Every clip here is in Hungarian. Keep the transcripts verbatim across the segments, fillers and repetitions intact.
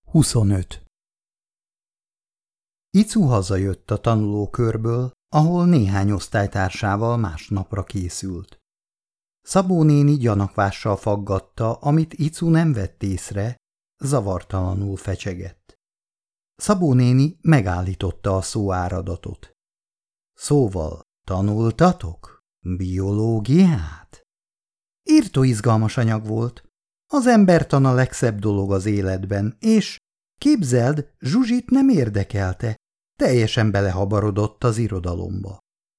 huszonöt. Icu hazajött a tanulókörből, ahol néhány osztálytársával másnapra készült. Szabó néni gyanakvással faggatta, amit Icu nem vett észre, zavartalanul fecsegett. Szabó néni megállította a szóáradatot. Szóval tanultatok? Biológiát? Írtó izgalmas anyag volt. Az embertan a legszebb dolog az életben, és képzeld, Zsuzsit nem érdekelte, teljesen belehabarodott az irodalomba.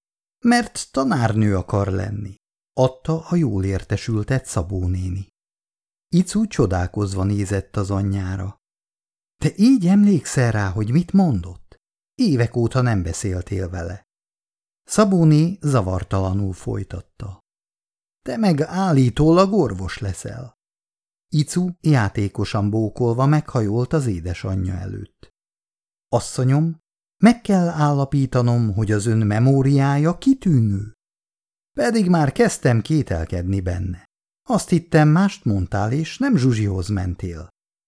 Mert tanárnő akar lenni, adta a jól értesültet Szabó néni. Icu csodálkozva nézett az anyjára. Te így emlékszel rá, hogy mit mondott? Évek óta nem beszéltél vele. Szabó né zavartalanul folytatta. Te meg állítólag orvos leszel. Icu játékosan bókolva meghajolt az édesanyja előtt. Asszonyom, meg kell állapítanom, hogy az ön memóriája kitűnő. Pedig már kezdtem kételkedni benne. Azt hittem, mást mondtál, és nem Zsuzsihoz mentél.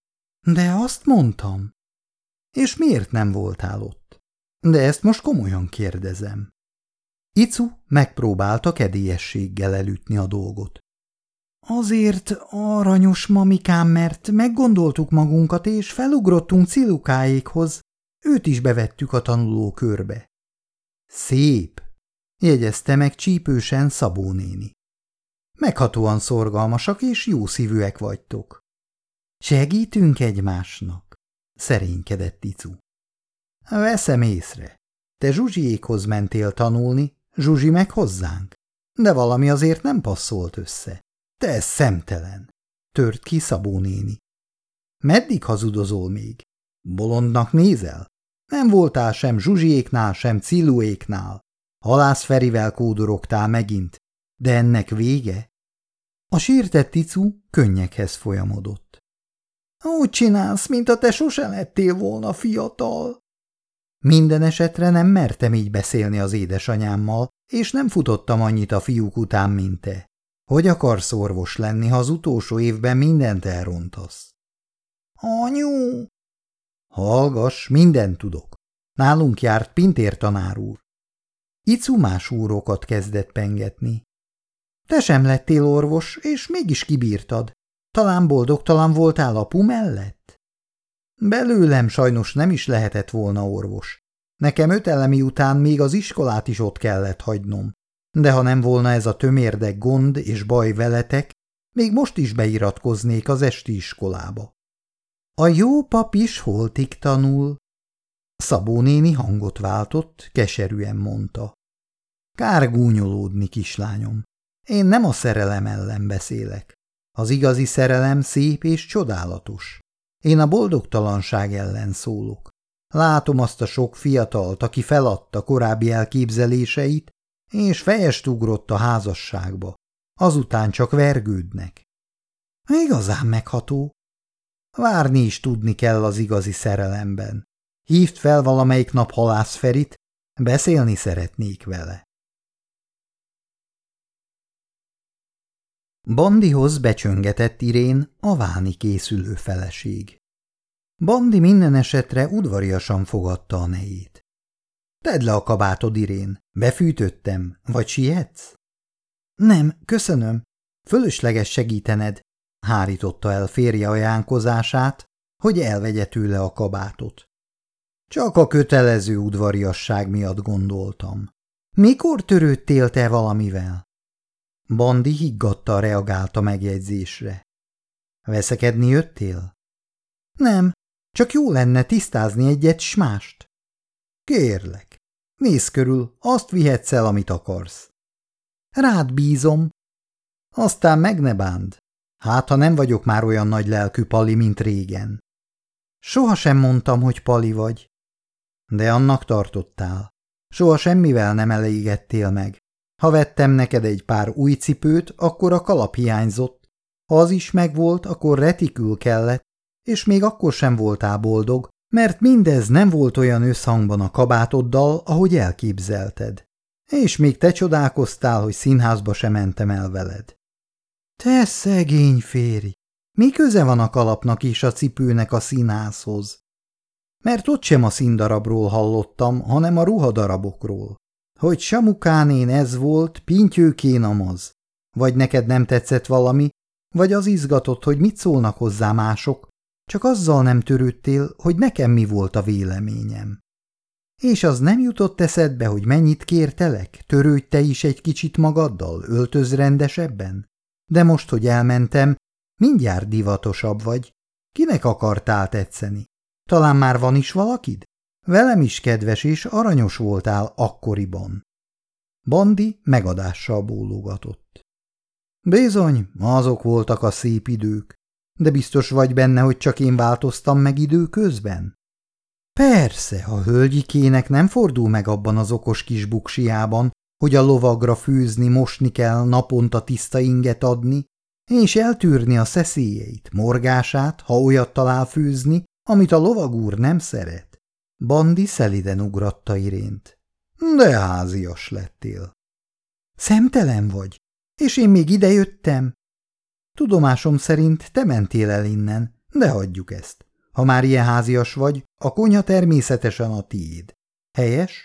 De azt mondtam. És miért nem voltál ott? De ezt most komolyan kérdezem. Icu megpróbálta kedélyességgel elütni a dolgot. Azért, aranyos mamikám, mert meggondoltuk magunkat, és felugrottunk Cilukáékhoz. Őt is bevettük a tanulókörbe. Szép, jegyezte meg csípősen Szabó néni. Meghatóan szorgalmasak és jószívűek vagytok. Segítünk egymásnak, szerénykedett Icu. Veszem észre. Te Zsuzsiékhoz mentél tanulni, Zsuzsi meg hozzánk. De valami azért nem passzolt össze. Te ez szemtelen, tört ki Szabó néni. Meddig hazudozol még? Bolondnak nézel? Nem voltál sem Zsuzsiéknál, sem Ciluéknál. Halász Ferivel kódorogtál megint, de ennek vége? A sértett Icu könnyekhez folyamodott. Úgy csinálsz, mint a te sose lettél volna fiatal. Minden esetre nem mertem így beszélni az édesanyámmal, és nem futottam annyit a fiúk után, mint te. Hogy akarsz orvos lenni, ha az utolsó évben mindent elrontasz? Anyu! Hallgass, mindent tudok. Nálunk járt Pintér tanár úr. Icu más úrokat kezdett pengetni. Te sem lettél orvos, és mégis kibírtad. Talán boldogtalan voltál apu mellett? Belőlem sajnos nem is lehetett volna orvos. Nekem öt elemi után még az iskolát is ott kellett hagynom. De ha nem volna ez a tömérdek gond és baj veletek, még most is beiratkoznék az esti iskolába. A jó pap is holtig tanul. Szabó néni hangot váltott, keserűen mondta. Kár gúnyolódni, kislányom. Én nem a szerelem ellen beszélek. Az igazi szerelem szép és csodálatos. Én a boldogtalanság ellen szólok. Látom azt a sok fiatalt, aki feladta korábbi elképzeléseit, és fejest ugrott a házasságba. Azután csak vergődnek. Igazán megható. Várni is tudni kell az igazi szerelemben. Hívd fel valamelyik nap Halász Ferit, beszélni szeretnék vele. Bandihoz becsöngetett Irén, a válni készülő feleség. Bandi minden esetre udvariasan fogadta a nejét. Tedd le a kabátod, Irén, befűtöttem, vagy sietsz? Nem, köszönöm, fölösleges segítened, hárította el férje ajánkozását, hogy elvegye tőle a kabátot. Csak a kötelező udvariasság miatt gondoltam. Mikor törődtél te valamivel? Bandi higgadtan reagált a megjegyzésre. Veszekedni jöttél? Nem, csak jó lenne tisztázni egyet s mást. Kérlek, nézz körül, azt vihetsz el, amit akarsz. Rád bízom. Aztán meg ne bánd. Hát, ha nem vagyok már olyan nagy lelkű pali, mint régen. Soha sem mondtam, hogy pali vagy. De annak tartottál. Soha semmivel nem elégettél meg. Ha vettem neked egy pár új cipőt, akkor a kalap hiányzott. Ha az is megvolt, akkor retikül kellett, és még akkor sem voltál boldog, mert mindez nem volt olyan összhangban a kabátoddal, ahogy elképzelted. És még te csodálkoztál, hogy színházba sem mentem el veled. Te szegény férj! Mi köze van a kalapnak és a cipőnek a színházhoz? Mert ott sem a színdarabról hallottam, hanem a ruhadarabokról. Hogy Samukánén ez volt, Pintyőkén amaz. Vagy neked nem tetszett valami, vagy az izgatott, hogy mit szólnak hozzá mások, csak azzal nem törődtél, hogy nekem mi volt a véleményem. És az nem jutott eszedbe, hogy mennyit kértelek, törődj te is egy kicsit magaddal, öltöz rendesebben? De most, hogy elmentem, mindjárt divatosabb vagy. Kinek akartál tetszeni? Talán már van is valakid? Velem is kedves és aranyos voltál akkoriban. Bandi megadással bólogatott. Bizony, azok voltak a szép idők, de biztos vagy benne, hogy csak én változtam meg időközben? Persze, a hölgyikének nem fordul meg abban az okos kis buksiában, hogy a lovagra fűzni, mosni kell, naponta tiszta inget adni, és eltűrni a szeszélyeit, morgását, ha olyat talál fűzni, amit a lovagúr nem szeret. Bandi szeliden ugratta Irént. De házias lettél. Szemtelen vagy, és én még idejöttem. Tudomásom szerint te mentél el innen, de hagyjuk ezt. Ha már ilyen házias vagy, a konyha természetesen a tiéd. Helyes?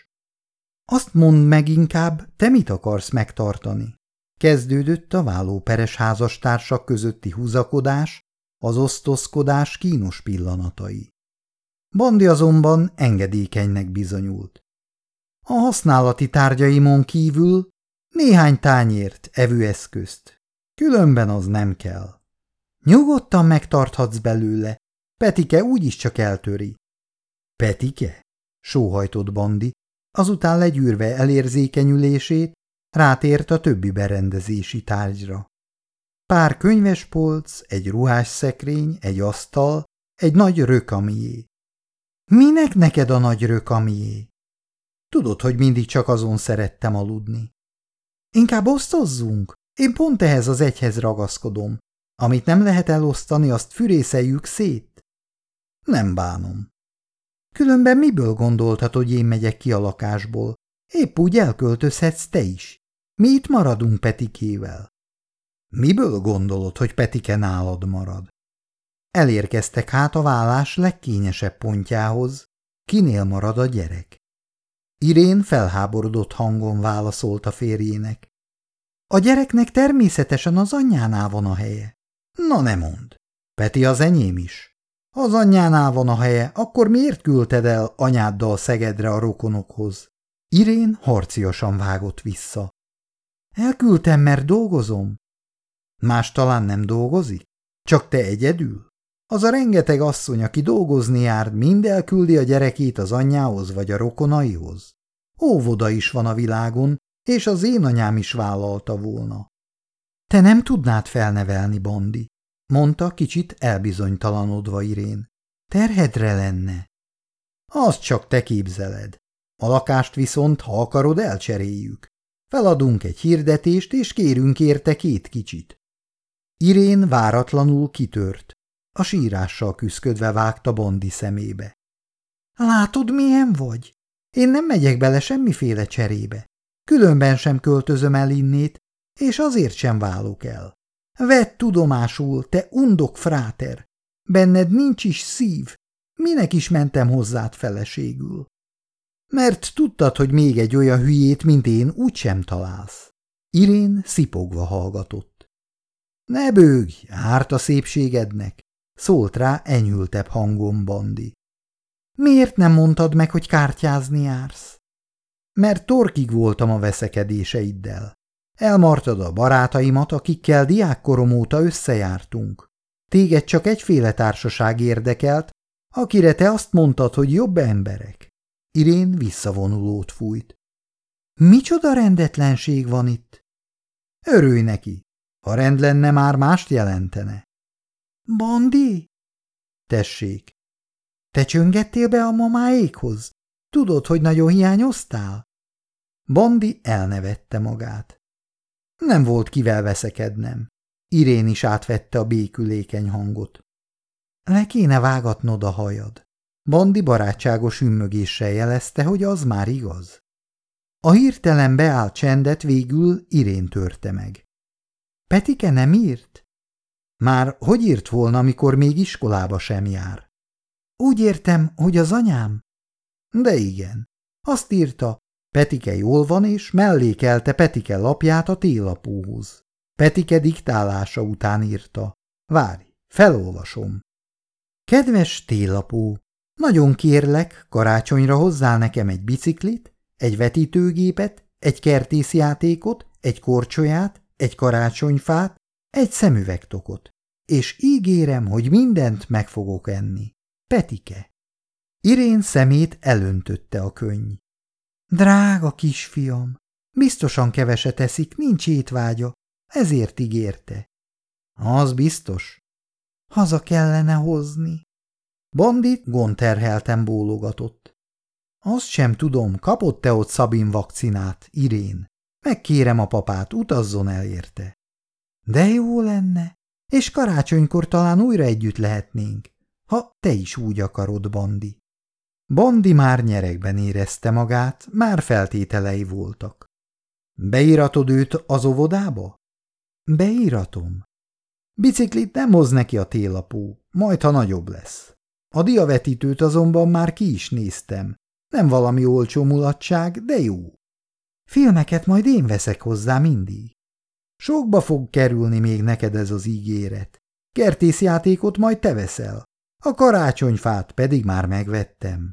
Azt mondd meg inkább, te mit akarsz megtartani? Kezdődött a vállóperes házastársak közötti húzakodás, az osztozkodás kínos pillanatai. Bandi azonban engedékenynek bizonyult. A használati tárgyaimon kívül néhány tányért, evőeszközt. Különben az nem kell. Nyugodtan megtarthatsz belőle, Petike úgyis csak eltöri. Petike? Sóhajtott Bandi, azután legyűrve elérzékenyülését, rátért a többi berendezési tárgyra. Pár könyvespolc, egy ruhásszekrény, egy asztal, egy nagy rökamié. Minek neked a nagy rökamié? Tudod, hogy mindig csak azon szerettem aludni. Inkább osztozzunk? Én pont ehhez az egyhez ragaszkodom. Amit nem lehet elosztani, azt fürészeljük szét. Nem bánom. Különben miből gondoltad, hogy én megyek ki a lakásból? Épp úgy elköltözhetsz te is. Mi itt maradunk Petikével. Miből gondolod, hogy Petike nálad marad? Elérkeztek hát a vállás legkényesebb pontjához. Kinél marad a gyerek? Irén felháborodott hangon válaszolt a férjének. A gyereknek természetesen az anyjánál van a helye. Na ne mondd. Peti az enyém is. Ha az anyjánál van a helye, akkor miért küldted el anyáddal Szegedre a rokonokhoz? Irén harciasan vágott vissza. Elküldtem, mert dolgozom. Más talán nem dolgozik? Csak te egyedül? Az a rengeteg asszony, aki dolgozni jár, mind elküldi a gyerekét az anyjához vagy a rokonaihoz. Óvoda is van a világon, és az én anyám is vállalta volna. Te nem tudnád felnevelni, Bandi, mondta kicsit elbizonytalanodva Irén. Terhedre lenne. Azt csak te képzeled. A lakást viszont, ha akarod, elcseréljük. Feladunk egy hirdetést, és kérünk érte két kicsit. Irén váratlanul kitört. A sírással küszködve vágta Bandi szemébe. Látod, milyen vagy? Én nem megyek bele semmiféle cserébe. Különben sem költözöm el innét, és azért sem válok el. Vedd tudomásul, te undok fráter. Benned nincs is szív. Minek is mentem hozzád feleségül? Mert tudtad, hogy még egy olyan hülyét, mint én, úgysem találsz. Irén szipogva hallgatott. Ne bőgj, árt a szépségednek, szólt rá enyhültebb hangon Bandi. Miért nem mondtad meg, hogy kártyázni jársz? Mert torkig voltam a veszekedéseiddel. Elmartad a barátaimat, akikkel diákkorom óta összejártunk. Téged csak egyféle társaság érdekelt, akire te azt mondtad, hogy jobb emberek. Irén visszavonulót fújt. Micsoda rendetlenség van itt? Örülj neki. Ha rend lenne, már mást jelentene. Bandi? Tessék. Te csöngettél be a mamáékhoz? Tudod, hogy nagyon hiányoztál? Bandi elnevette magát. Nem volt kivel veszekednem. Irén is átvette a békülékeny hangot. Le kéne vágatnod a hajad. Bandi barátságos ümmögéssel jelezte, hogy az már igaz. A hirtelen beállt csendet végül Irén törte meg. Petike nem írt? Már hogy írt volna, amikor még iskolába sem jár? Úgy értem, hogy az anyám? De igen. Azt írta, Petike jól van, és mellékelte Petike lapját a télapóhoz. Petike diktálása után írta. Várj, felolvasom. Kedves télapó, nagyon kérlek, karácsonyra hozzál nekem egy biciklit, egy vetítőgépet, egy kertészjátékot, egy korcsolyát, egy karácsonyfát, egy szemüvegtokot, és ígérem, hogy mindent meg fogok enni. Petike. Irén szemét elöntötte a könny. Drága kisfiam, biztosan keveset eszik, nincs étvágya, ezért ígérte. Az biztos. Haza kellene hozni. Bandit gondterhelten bólogatott. Azt sem tudom, kapott-e ott Szabin vakcinát, Irén. Megkérem a papát, utazzon el érte. De jó lenne, és karácsonykor talán újra együtt lehetnénk, ha te is úgy akarod, Bandi. Bandi már nyeregben érezte magát, már feltételei voltak. Beíratod őt az óvodába? Beíratom. Biciklit nem hoz neki a télapó, majd ha nagyobb lesz. A diavetítőt azonban már ki is néztem. Nem valami olcsó mulatság, de jó. Filmeket majd én veszek hozzá mindig. Sokba fog kerülni még neked ez az ígéret. Kertészjátékot majd te veszel, a karácsonyfát pedig már megvettem.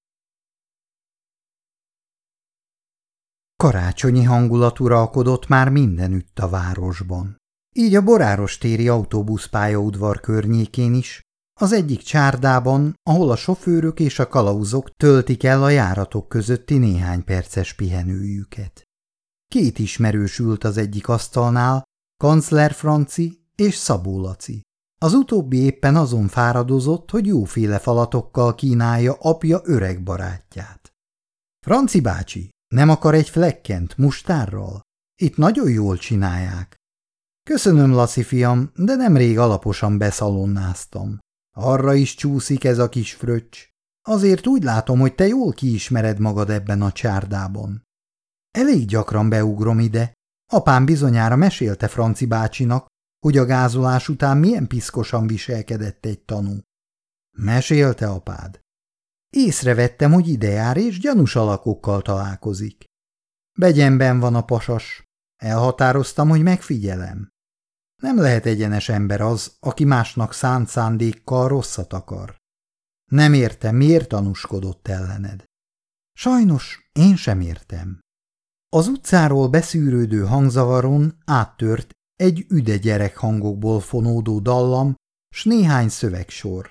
Karácsonyi hangulat uralkodott már mindenütt a városban. Így a Boráros téri autóbuszpályaudvar környékén is, az egyik csárdában, ahol a sofőrök és a kalauzok töltik el a járatok közötti néhány perces pihenőjüket. Két ismerős ült az egyik asztalnál, Kancler Franci és Szabó Laci. Az utóbbi éppen azon fáradozott, hogy jóféle falatokkal kínálja apja öreg barátját. Franci bácsi, nem akar egy flekkent mustárral? Itt nagyon jól csinálják. Köszönöm, Laci fiam, de nemrég alaposan beszalonnáztam. Arra is csúszik ez a kis fröccs. Azért úgy látom, hogy te jól kiismered magad ebben a csárdában. Elég gyakran beugrom ide. Apám bizonyára mesélte Franci bácsinak, hogy a gázolás után milyen piszkosan viselkedett egy tanú. Mesélte apád? Észrevettem, hogy ide jár és gyanús alakokkal találkozik. Begyenben van a pasas. Elhatároztam, hogy megfigyelem. Nem lehet egyenes ember az, aki másnak szánt szándékkal rosszat akar. Nem értem, miért tanúskodott ellened. Sajnos én sem értem. Az utcáról beszűrődő hangzavaron áttört egy üde gyerekhangokból fonódó dallam, s néhány szövegsor.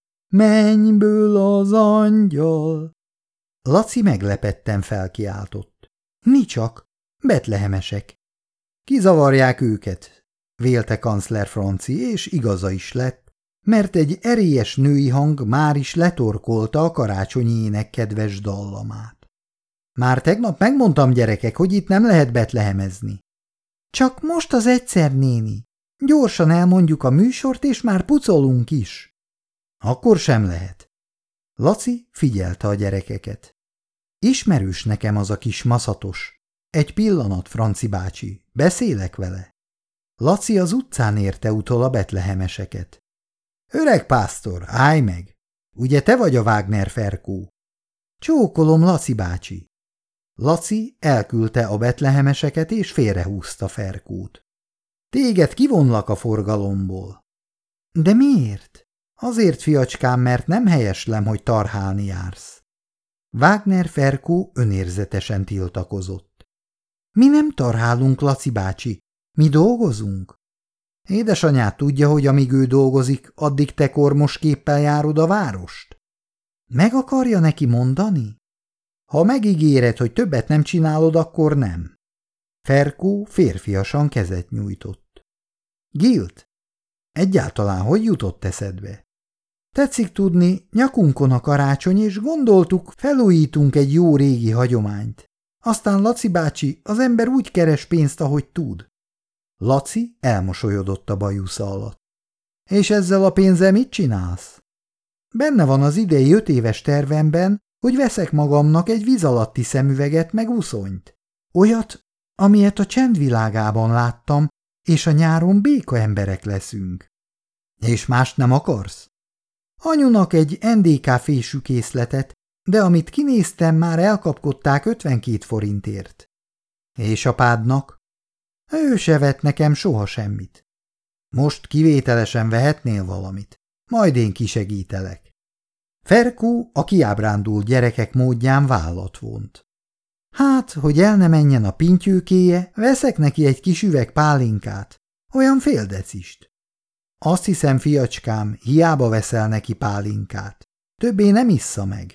Mennyből az angyal! Laci meglepetten felkiáltott. Nicsak, betlehemesek. Kizavarják őket, vélte Kancler Franci, és igaza is lett, mert egy erélyes női hang már is letorkolta a karácsonyi ének kedves dallamát. Már tegnap megmondtam, gyerekek, hogy itt nem lehet betlehemezni. Csak most az egyszer, néni. Gyorsan elmondjuk a műsort, és már pucolunk is. Akkor sem lehet. Laci figyelte a gyerekeket. Ismerős nekem az a kis maszatos. Egy pillanat, Franci bácsi, beszélek vele. Laci az utcán érte utol a betlehemeseket. Öreg pásztor, állj meg! Ugye te vagy a Wagner Ferkó? Csókolom, Laci bácsi. Laci elküldte a betlehemeseket és félrehúzta Ferkót. Téged kivonlak a forgalomból. De miért? Azért, fiacskám, mert nem helyeslem, hogy tarhálni jársz. Wagner Ferkó önérzetesen tiltakozott. Mi nem tarhálunk, Laci bácsi, mi dolgozunk. Édesanyád tudja, hogy amíg ő dolgozik, addig te kormos képpel járod a várost? Meg akarja neki mondani? Ha megígéred, hogy többet nem csinálod, akkor nem. Ferkó férfiasan kezet nyújtott. Gilt, egyáltalán hogy jutott eszedbe? Tetszik tudni, nyakunkon a karácsony, és gondoltuk, felújítunk egy jó régi hagyományt. Aztán Laci bácsi, az ember úgy keres pénzt, ahogy tud. Laci elmosolyodott a bajusza alatt. És ezzel a pénzzel mit csinálsz? Benne van az idei öt éves tervemben, hogy veszek magamnak egy víz alatti szemüveget meg uszonyt. Olyat, amilyet a csendvilágában láttam, és a nyáron béka emberek leszünk. És mást nem akarsz? Anyunak egy en dé ká fésű készletet, de amit kinéztem, már elkapkodták ötvenkét forintért. És apádnak? Ő se vett nekem soha semmit. Most kivételesen vehetnél valamit, majd én kisegítelek. Ferkó a kiábrándult gyerekek módján vállat vont. Hát, hogy el ne menjen a pintyőkéje, veszek neki egy kis üveg pálinkát, olyan fél decist. Azt hiszem, fiacskám, hiába veszel neki pálinkát. Többé nem issza meg.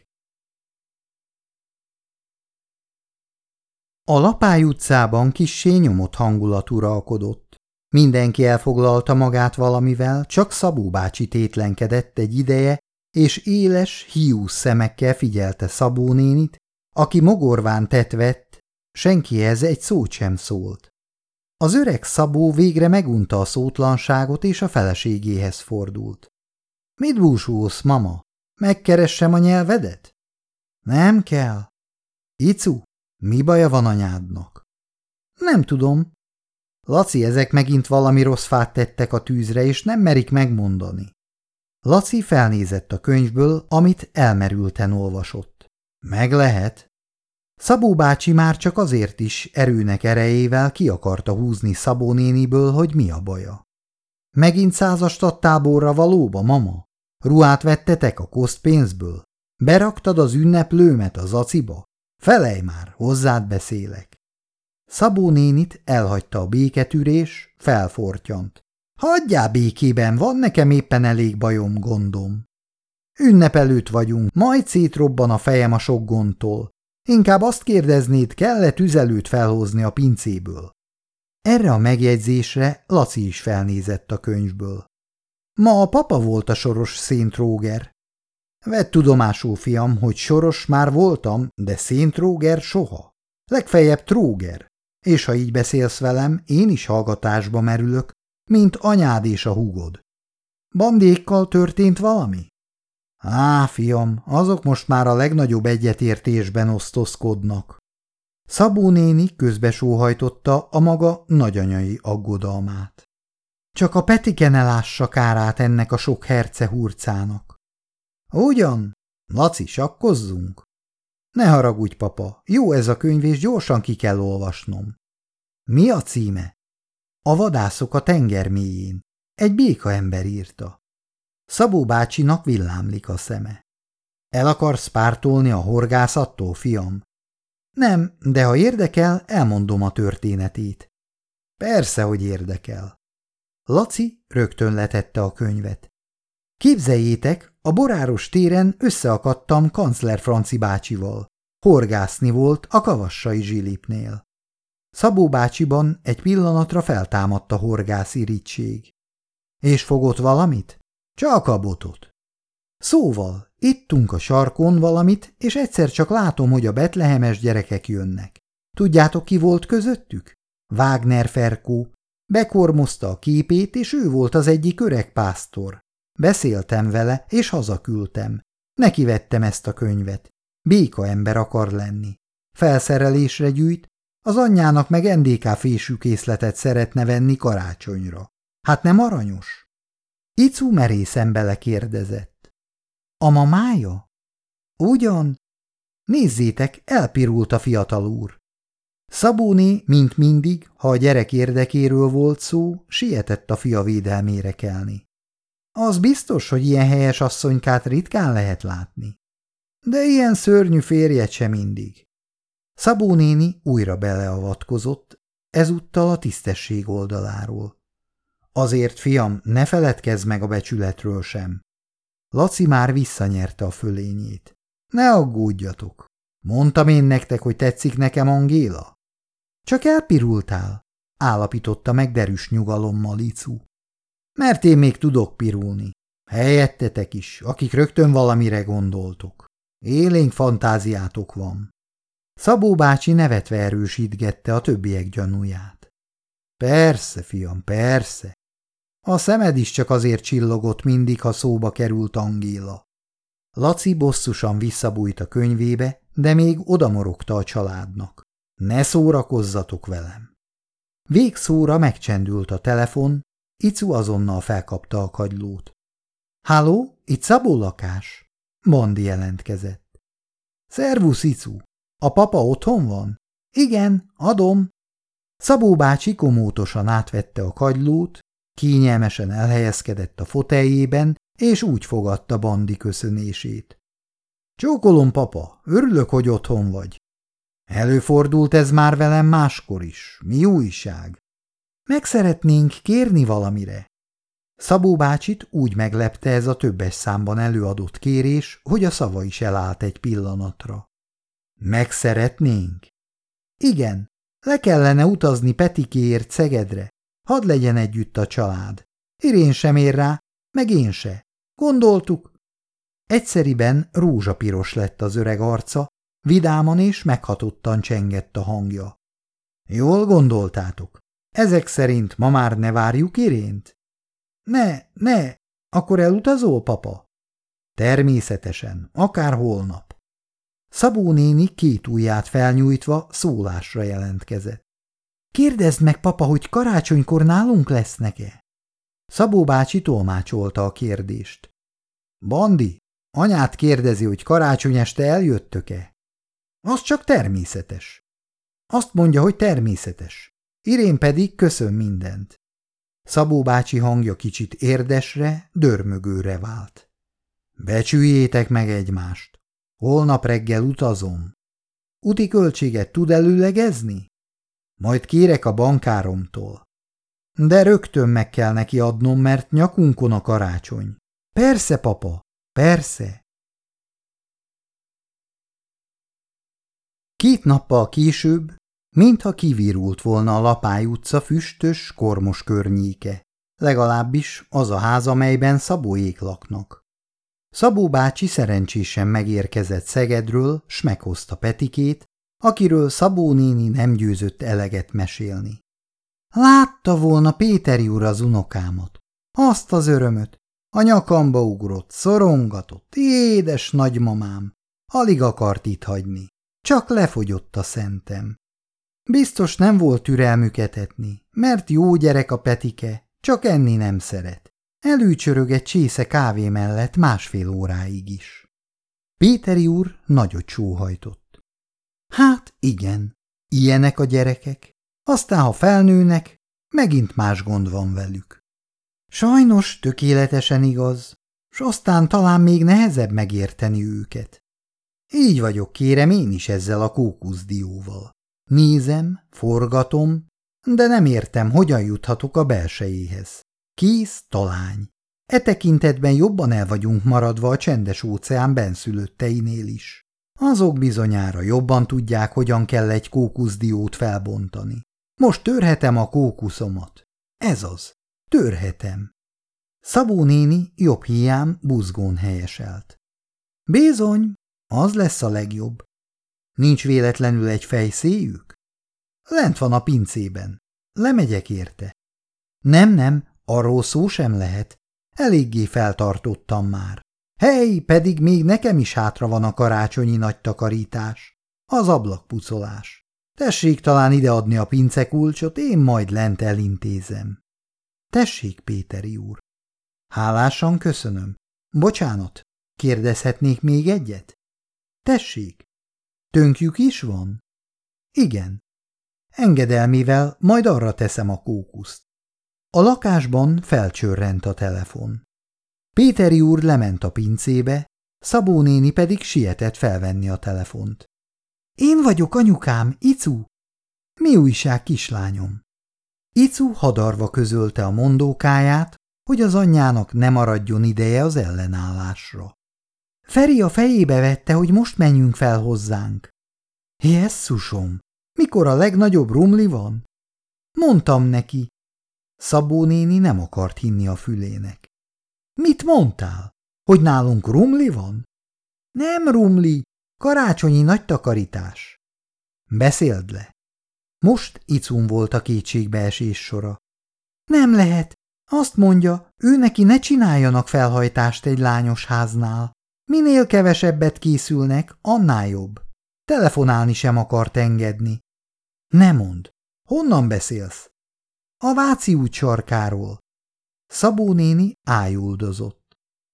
A Lapály utcában kissé nyomott hangulat uralkodott. Mindenki elfoglalta magát valamivel, csak Szabó bácsi tétlenkedett egy ideje, és éles, hiús szemekkel figyelte Szabó nénit, aki mogorván tetvett, senkihez egy szót sem szólt. Az öreg Szabó végre megunta a szótlanságot, és a feleségéhez fordult. – Mit búsulsz, mama? Megkeressem a nyelvedet? – Nem kell. – Icu, mi baja van anyádnak? – Nem tudom. – Laci, ezek megint valami rossz fát tettek a tűzre, és nem merik megmondani. Laci felnézett a könyvből, amit elmerülten olvasott. – Meg lehet. Szabó bácsi már csak azért is erőnek erejével ki akarta húzni Szabó néniből, hogy mi a baja. – Megint százas táborra valóba, mama? Ruhát vettetek a kosztpénzből? Beraktad az ünneplőmet az aciba? Felej már, hozzád beszélek. Szabó nénit elhagyta a béketűrés, felfortyant. Hagyjál békében, van nekem éppen elég bajom, gondom. Ünnep előtt vagyunk, majd szétrobban a fejem a sok gondtól. Inkább azt kérdeznéd, kell-e tüzelőt felhozni a pincéből? Erre a megjegyzésre Laci is felnézett a könyvből. Ma a papa volt a Soros Szent Róger. Vedd tudomásul, fiam, hogy Soros már voltam, de Szent Róger soha. Legfeljebb Tróger. És ha így beszélsz velem, én is hallgatásba merülök, mint anyád és a húgod. Bandékkal történt valami? Á, fiam, azok most már a legnagyobb egyetértésben osztozkodnak. Szabó néni közbesóhajtotta a maga nagyanyai aggodalmát. Csak a Petike ne lássa kárát ennek a sok herce hurcának. Ugyan? Laci, sakkozzunk? Ne haragudj, papa, jó ez a könyv, és gyorsan ki kell olvasnom. Mi a címe? A vadászok a tenger mélyén. Egy béka ember írta. Szabó bácsinak villámlik a szeme. El akarsz pártolni a horgászattól, fiam? Nem, de ha érdekel, elmondom a történetét. Persze, hogy érdekel. Laci rögtön letette a könyvet. Képzeljétek, a Boráros téren összeakadtam Kancler Franci bácsival. Horgászni volt a Kavassai Zsilipnél. Szabó bácsiban egy pillanatra feltámadt a horgászi irigység. És fogott valamit? Csak a botot. Szóval, ittunk a sarkon valamit, és egyszer csak látom, hogy a betlehemes gyerekek jönnek. Tudjátok, ki volt közöttük? Wagner Ferkó. Bekormozta a képét, és ő volt az egyik öreg pásztor. Beszéltem vele, és hazaküldtem. Nekivettem ezt a könyvet. Béka ember akar lenni. Felszerelésre gyűjt, az anyjának meg en dé ká fésűkészletet szeretne venni karácsonyra. Hát nem aranyos? Icu merészen belekérdezett. A mamája? Ugyan? Nézzétek, elpirult a fiatal úr. Szabóné, mint mindig, ha a gyerek érdekéről volt szó, sietett a fia védelmére kelni. Az biztos, hogy ilyen helyes asszonykát ritkán lehet látni. De ilyen szörnyű férjet sem mindig. Szabó néni újra beleavatkozott, ezúttal a tisztesség oldaláról. Azért, fiam, ne feledkezz meg a becsületről sem. Laci már visszanyerte a fölényét. Ne aggódjatok. Mondtam én nektek, hogy tetszik nekem Angéla? Csak elpirultál, állapította meg derűs nyugalommal Icu. Mert én még tudok pirulni. Helyettetek is, akik rögtön valamire gondoltok. Élénk fantáziátok van. Szabó bácsi nevetve erősítgette a többiek gyanúját. Persze, fiam, persze. A szemed is csak azért csillogott mindig, ha szóba került Angéla. Laci bosszusan visszabújt a könyvébe, de még odamorogta a családnak. Ne szórakozzatok velem. Végszóra megcsendült a telefon, Icu azonnal felkapta a kagylót. Halló, itt Szabó lakás? Bandi jelentkezett. Szervusz, Icu! A papa otthon van? Igen, adom. Szabó bácsi komótosan átvette a kagylót, kényelmesen elhelyezkedett a foteljében, és úgy fogadta Bandi köszönését. Csókolom, papa, örülök, hogy otthon vagy. Előfordult ez már velem máskor is. Mi újság? Meg szeretnénk kérni valamire. Szabó bácsit úgy meglepte ez a többes számban előadott kérés, hogy a szava is elállt egy pillanatra. Meg szeretnénk? Igen, le kellene utazni Petikéért Szegedre. Hadd legyen együtt a család. Irén sem ér rá, meg én se. Gondoltuk. Egyszeriben rózsapiros lett az öreg arca, vidáman és meghatottan csengett a hangja. Jól gondoltátok. Ezek szerint ma már ne várjuk Irént? Ne, ne, akkor elutazol, papa? Természetesen, akár holnap. Szabó néni két ujját felnyújtva szólásra jelentkezett. Kérdezd meg, papa, hogy karácsonykor nálunk lesznek-e? Szabó bácsi tolmácsolta a kérdést. Bandi, anyát kérdezi, hogy karácsony este eljöttök-e? Az csak természetes. Azt mondja, hogy természetes. Irén pedig köszön mindent. Szabó bácsi hangja kicsit érdesre, dörmögőre vált. Becsüljétek meg egymást. Holnap reggel utazom. Uti költséget tud előlegezni? Majd kérek a bankáromtól. De rögtön meg kell neki adnom, mert nyakunkon a karácsony. Persze, papa, persze. Két nappal később, mintha kivirult volna a Lapály utca füstös, kormos környéke, legalábbis az a ház, amelyben Szabóék laknak. Szabó bácsi szerencsésen megérkezett Szegedről, s meghozta Petikét, akiről Szabó néni nem győzött eleget mesélni. Látta volna Péteri úr az unokámat. Azt az örömöt. A nyakamba ugrott, szorongatott, édes nagymamám. Alig akart itt hagyni. Csak lefogyott a szentem. Biztos nem volt türelmük etetni, mert jó gyerek a Petike, csak enni nem szeret. Előcsörög egy csésze kávé mellett másfél óráig is. Péteri úr nagyot sóhajtott. Hát igen, ilyenek a gyerekek. Aztán, ha felnőnek, megint más gond van velük. Sajnos tökéletesen igaz, s aztán talán még nehezebb megérteni őket. Így vagyok, kérem, én is ezzel a kókuszdióval. Nézem, forgatom, de nem értem, hogyan juthatok a belsejéhez. Kész talány. E tekintetben jobban el vagyunk maradva a csendes óceán benszülötteinél is. Azok bizonyára jobban tudják, hogyan kell egy kókuszdiót felbontani. Most törhetem a kókuszomat. Ez az. Törhetem. Szabó néni jobb híján buzgón helyeselt. Bizony, az lesz a legjobb. Nincs véletlenül egy fejszéjük? Lent van a pincében. Lemegyek érte. Nem, nem, arról szó sem lehet. Eléggé feltartottam már. Hey, pedig még nekem is hátra van a karácsonyi nagy takarítás. Az ablakpucolás. Tessék talán ideadni a pincekulcsot, én majd lent elintézem. Tessék, Péteri úr. Hálásan köszönöm. Bocsánat, kérdezhetnék még egyet? Tessék. Tönkjük is van? Igen. Engedelmével majd arra teszem a kókuszt. A lakásban felcsörrent a telefon. Péteri úr lement a pincébe, Szabó néni pedig sietett felvenni a telefont. Én vagyok, anyukám, Icu. Mi újság, kislányom? Icu hadarva közölte a mondókáját, hogy az anyjának ne maradjon ideje az ellenállásra. Feri a fejébe vette, hogy most menjünk fel hozzánk. Jesszusom, mikor a legnagyobb rumli van? Mondtam neki. Szabó néni nem akart hinni a fülének. Mit mondtál? Hogy nálunk rumli van? Nem rumli, karácsonyi nagy takarítás. Beszéld le. Most Icun volt a kétségbeesés sora. Nem lehet. Azt mondja, ő neki ne csináljanak felhajtást egy lányos háznál. Minél kevesebbet készülnek, annál jobb. Telefonálni sem akart engedni. Ne mondd. Honnan beszélsz? A Váci út sarkáról. Szabó néni ájuldozott.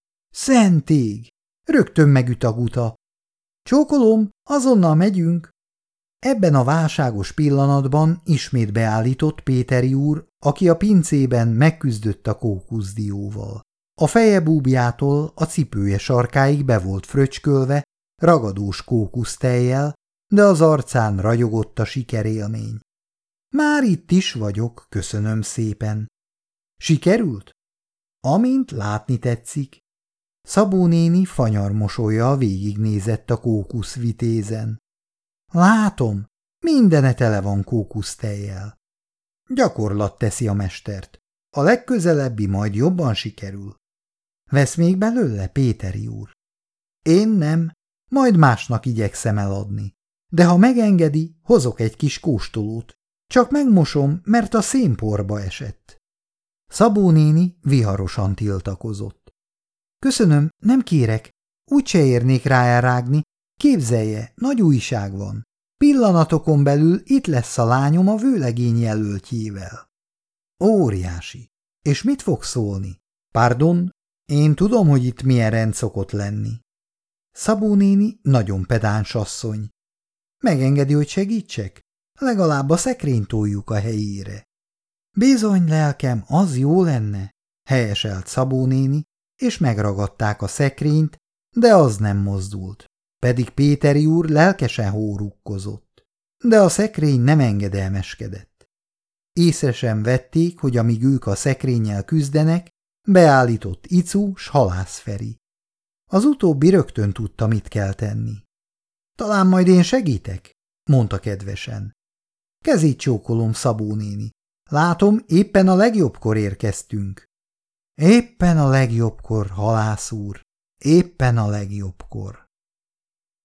Szentég! Rögtön megüt a guta. Csókolom, azonnal megyünk. Ebben a válságos pillanatban ismét beállított Péteri úr, aki a pincében megküzdött a kókuszdióval. A feje búbjától a cipője sarkáig be volt fröcskölve, ragadós kókusztejjel, de az arcán ragyogott a sikerélmény. Már itt is vagyok, köszönöm szépen. Sikerült? Amint látni tetszik. Szabó néni fanyar mosollyal végignézett a kókuszvitézen. Látom, mindene tele van kókusztejjel. Gyakorlat teszi a mestert. A legközelebbi majd jobban sikerül. Vesz még belőle, Péteri úr? Én nem, majd másnak igyekszem eladni. De ha megengedi, hozok egy kis kóstolót. Csak megmosom, mert a szénporba esett. Szabó néni viharosan tiltakozott. Köszönöm, nem kérek. Úgyse érnék rá elrágni. Képzelje, nagy újság van. Pillanatokon belül itt lesz a lányom a vőlegény jelöltjével. Óriási. És mit fog szólni? Pardon, én tudom, hogy itt milyen rend szokott lenni. Szabó néni nagyon pedáns asszony. Megengedi, hogy segítsek? Legalább a szekrényt toljuk a helyére. Bizony, lelkem, az jó lenne, helyeselt Szabó néni, és megragadták a szekrényt, de az nem mozdult. Pedig Péteri úr lelkesen hórukkozott. De a szekrény nem engedelmeskedett. Észre sem vették, hogy amíg ők a szekrénnyel küzdenek, beállított Icu s Halász Feri. Az utóbbi rögtön tudta, mit kell tenni. Talán majd én segítek, mondta kedvesen. Kezét csókolom, Szabó néni. Látom, éppen a legjobbkor érkeztünk. Éppen a legjobbkor, Halász úr, éppen a legjobbkor.